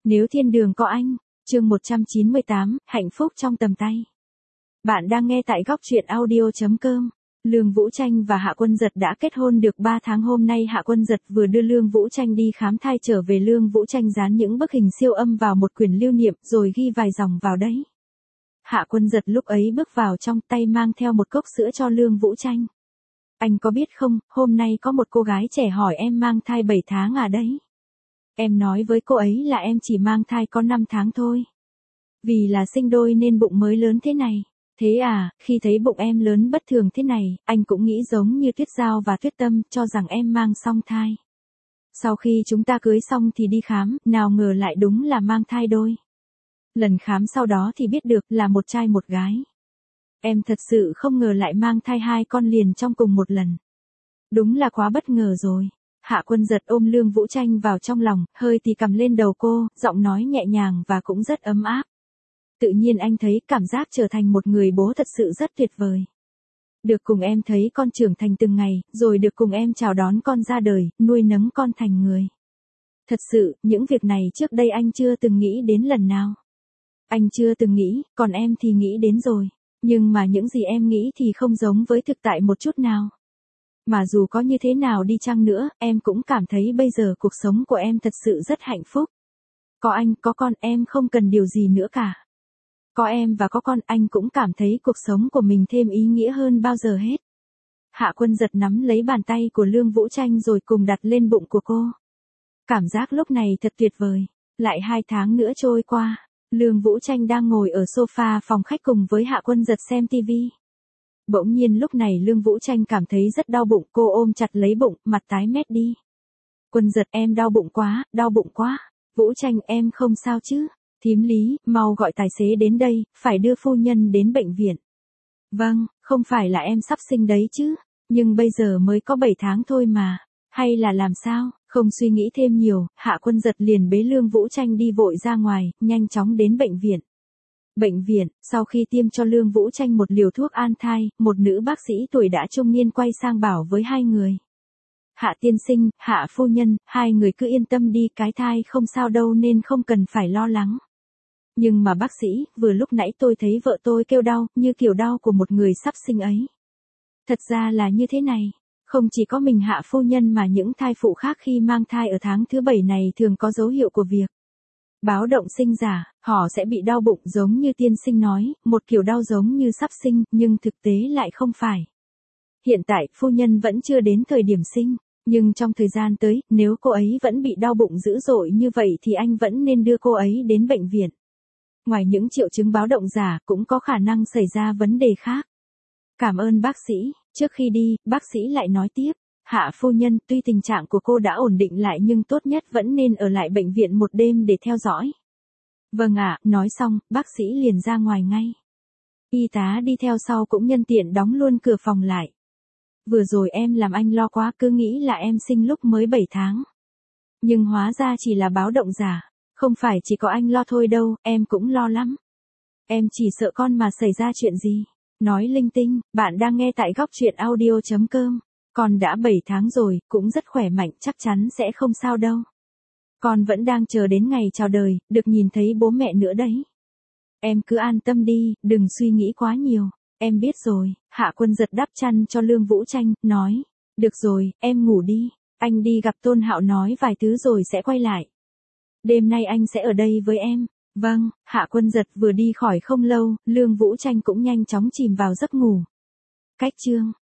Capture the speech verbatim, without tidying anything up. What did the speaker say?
Nếu thiên đường có anh, chương một trăm chín mươi tám, hạnh phúc trong tầm tay. Bạn đang nghe tại góc truyện audio chấm com. Lương Vũ Tranh và Hạ Quân Dật đã kết hôn được ba tháng, hôm nay Hạ Quân Dật vừa đưa Lương Vũ Tranh đi khám thai trở về. Lương Vũ Tranh dán những bức hình siêu âm vào một quyển lưu niệm rồi ghi vài dòng vào đấy. Hạ Quân Dật lúc ấy bước vào trong, tay mang theo một cốc sữa cho Lương Vũ Tranh. Anh có biết không, hôm nay có một cô gái trẻ hỏi em mang thai bảy tháng à đấy. Em nói với cô ấy là em chỉ mang thai có năm tháng thôi. Vì là sinh đôi nên bụng mới lớn thế này. Thế à, khi thấy bụng em lớn bất thường thế này, anh cũng nghĩ giống như Tuyết Giao và Tuyết Tâm, cho rằng em mang song thai. Sau khi chúng ta cưới xong thì đi khám, nào ngờ lại đúng là mang thai đôi. Lần khám sau đó thì biết được là một trai một gái. Em thật sự không ngờ lại mang thai hai con liền trong cùng một lần. Đúng là quá bất ngờ rồi. Hạ Quân Dật ôm Lương Vũ Tranh vào trong lòng, hơi thì cầm lên đầu cô, giọng nói nhẹ nhàng và cũng rất ấm áp. Tự nhiên anh thấy cảm giác trở thành một người bố thật sự rất tuyệt vời. Được cùng em thấy con trưởng thành từng ngày, rồi được cùng em chào đón con ra đời, nuôi nấng con thành người. Thật sự, những việc này trước đây anh chưa từng nghĩ đến lần nào. Anh chưa từng nghĩ, còn em thì nghĩ đến rồi. Nhưng mà những gì em nghĩ thì không giống với thực tại một chút nào. Mà dù có như thế nào đi chăng nữa, em cũng cảm thấy bây giờ cuộc sống của em thật sự rất hạnh phúc. Có anh, có con, em không cần điều gì nữa cả. Có em và có con, anh cũng cảm thấy cuộc sống của mình thêm ý nghĩa hơn bao giờ hết. Hạ Quân Dật nắm lấy bàn tay của Lương Vũ Tranh rồi cùng đặt lên bụng của cô. Cảm giác lúc này thật tuyệt vời. Lại hai tháng nữa trôi qua, Lương Vũ Tranh đang ngồi ở sofa phòng khách cùng với Hạ Quân Dật xem tivi. Bỗng nhiên lúc này Lương Vũ Tranh cảm thấy rất đau bụng, cô ôm chặt lấy bụng, mặt tái mét đi. Quân Dật, em đau bụng quá, đau bụng quá. Vũ Tranh, em không sao chứ? Thím Lý, mau gọi tài xế đến đây, phải đưa phu nhân đến bệnh viện. Vâng, không phải là em sắp sinh đấy chứ, nhưng bây giờ mới có bảy tháng thôi mà. Hay là làm sao? Không suy nghĩ thêm nhiều, Hạ Quân Dật liền bế Lương Vũ Tranh đi vội ra ngoài, nhanh chóng đến bệnh viện. Bệnh viện, sau khi tiêm cho Lương Vũ Tranh một liều thuốc an thai, một nữ bác sĩ tuổi đã trung niên quay sang bảo với hai người. Hạ tiên sinh, Hạ phu nhân, hai người cứ yên tâm đi, cái thai không sao đâu nên không cần phải lo lắng. Nhưng mà bác sĩ, vừa lúc nãy tôi thấy vợ tôi kêu đau, như kiểu đau của một người sắp sinh ấy. Thật ra là như thế này, không chỉ có mình Hạ phu nhân mà những thai phụ khác khi mang thai ở tháng thứ bảy này thường có dấu hiệu của việc báo động sinh giả, họ sẽ bị đau bụng giống như tiên sinh nói, một kiểu đau giống như sắp sinh, nhưng thực tế lại không phải. Hiện tại, phu nhân vẫn chưa đến thời điểm sinh, nhưng trong thời gian tới, nếu cô ấy vẫn bị đau bụng dữ dội như vậy thì anh vẫn nên đưa cô ấy đến bệnh viện. Ngoài những triệu chứng báo động giả, cũng có khả năng xảy ra vấn đề khác. Cảm ơn bác sĩ. Trước khi đi, bác sĩ lại nói tiếp. Hạ phu nhân, tuy tình trạng của cô đã ổn định lại nhưng tốt nhất vẫn nên ở lại bệnh viện một đêm để theo dõi. Vâng ạ, nói xong, bác sĩ liền ra ngoài ngay. Y tá đi theo sau cũng nhân tiện đóng luôn cửa phòng lại. Vừa rồi em làm anh lo quá, cứ nghĩ là em sinh lúc mới bảy tháng. Nhưng hóa ra chỉ là báo động giả. Không phải chỉ có anh lo thôi đâu, em cũng lo lắm. Em chỉ sợ con mà xảy ra chuyện gì. Nói linh tinh, bạn đang nghe tại góc truyện audio chấm com. Con đã bảy tháng rồi, cũng rất khỏe mạnh, chắc chắn sẽ không sao đâu. Con vẫn đang chờ đến ngày chào đời, được nhìn thấy bố mẹ nữa đấy. Em cứ an tâm đi, đừng suy nghĩ quá nhiều. Em biết rồi. Hạ Quân Dật đắp chăn cho Lương Vũ Tranh, nói. Được rồi, em ngủ đi. Anh đi gặp Tôn Hạo nói vài thứ rồi sẽ quay lại. Đêm nay anh sẽ ở đây với em. Vâng, Hạ Quân Dật vừa đi khỏi không lâu, Lương Vũ Tranh cũng nhanh chóng chìm vào giấc ngủ. Cách chương